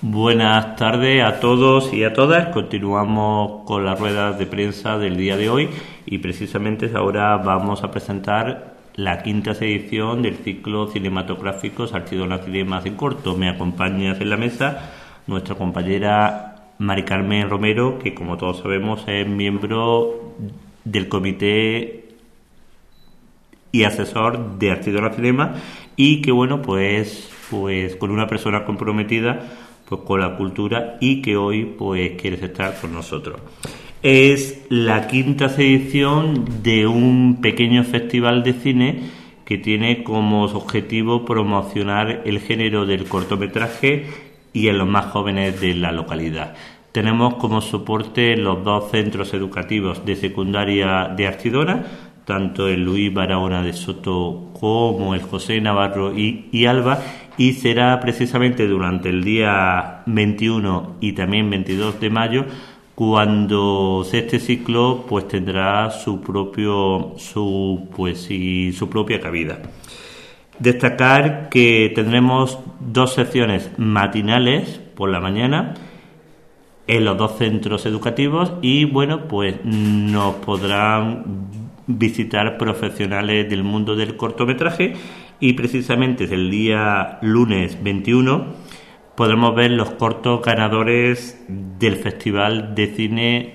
Buenas tardes a todos y a todas. Continuamos con las ruedas de prensa del día de hoy y precisamente ahora vamos a presentar la quinta edición del ciclo cinematográfico Archidona Cinemas en corto. Me acompaña en la mesa nuestra compañera Mari Carmen Romero, que como todos sabemos es miembro del comité y asesor de Archidona Cinema y que pues con una persona comprometida pues con la cultura y que hoy pues quieres estar con nosotros. Es la quinta edición de un pequeño festival de cine que tiene como objetivo promocionar el género del cortometraje y en los más jóvenes de la localidad. Tenemos como soporte los dos centros educativos de secundaria de Archidona, tanto el Luis Barahona de Soto como el José Navarro y Alba, y será precisamente durante el día 21 y también 22 de mayo cuando este ciclo pues tendrá su propia cabida. Destacar que tendremos dos secciones matinales por la mañana en los dos centros educativos y pues nos podrán visitar profesionales del mundo del cortometraje y precisamente el día lunes 21 podremos ver los cortos ganadores del Festival de Cine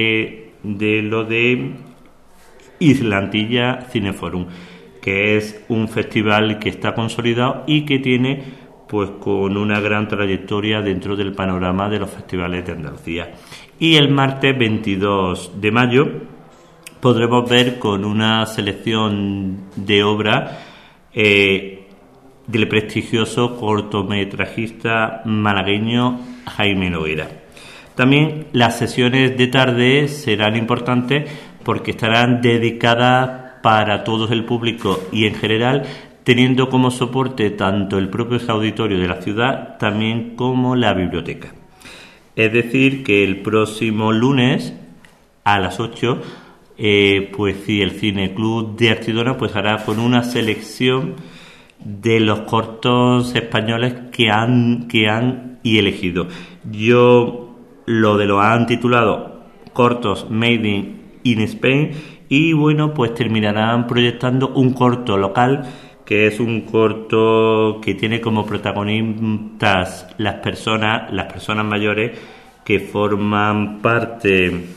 de Islantilla Cineforum, que es un festival que está consolidado y que tiene pues con una gran trayectoria dentro del panorama de los festivales de Andalucía. Y el martes 22 de mayo podremos ver con una selección de obras del prestigioso cortometrajista malagueño Jaime Noguera. También las sesiones de tarde serán importantes porque estarán dedicadas para todo el público y en general teniendo como soporte tanto el propio auditorio de la ciudad también como la biblioteca. Es decir, que el próximo lunes a las 8 el Cine Club de Archidona pues hará con una selección de los cortos españoles que han elegido. Yo lo han titulado cortos Made in Spain y pues terminarán proyectando un corto local que es un corto que tiene como protagonistas las personas mayores que forman parte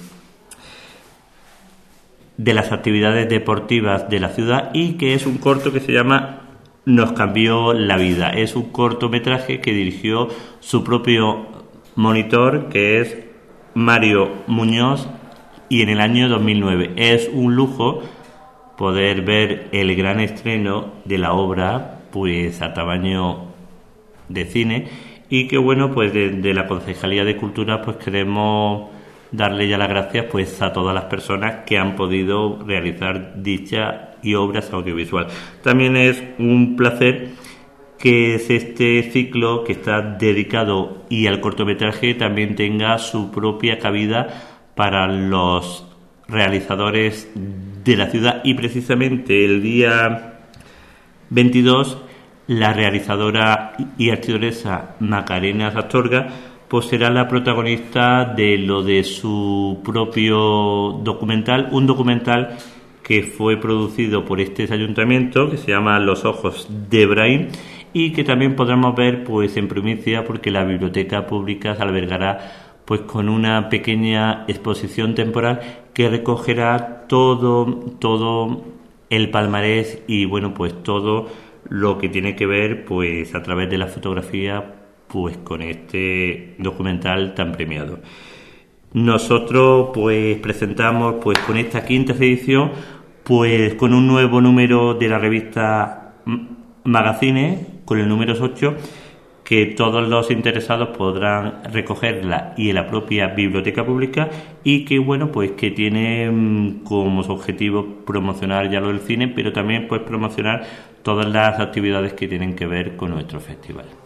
de las actividades deportivas de la ciudad y que es un corto que se llama Nos cambió la vida. Es un cortometraje que dirigió su propio monitor, que es Mario Muñoz, y en el año 2009. Es un lujo poder ver el gran estreno de la obra pues a tamaño de cine y que pues de la Concejalía de Cultura pues queremos darle ya las gracias pues a todas las personas que han podido realizar dicha y obras audiovisual. También es un placer que este ciclo que está dedicado y al cortometraje también tenga su propia cabida para los realizadores de la ciudad y precisamente el día 22 la realizadora y archidonesa Macarena Astorga pues será la protagonista de su propio documental, un documental que fue producido por este ayuntamiento que se llama Los ojos de Brahim y que también podremos ver pues en primicia porque la biblioteca pública se albergará pues con una pequeña exposición temporal que recogerá todo el palmarés y pues todo lo que tiene que ver pues a través de la fotografía pues con este documental tan premiado. Nosotros pues presentamos pues con esta quinta edición pues con un nuevo número de la revista Magazine, con el número 8, que todos los interesados podrán recogerla y en la propia biblioteca pública y que pues que tiene como objetivo promocionar ya lo del cine, pero también pues promocionar todas las actividades que tienen que ver con nuestro festival.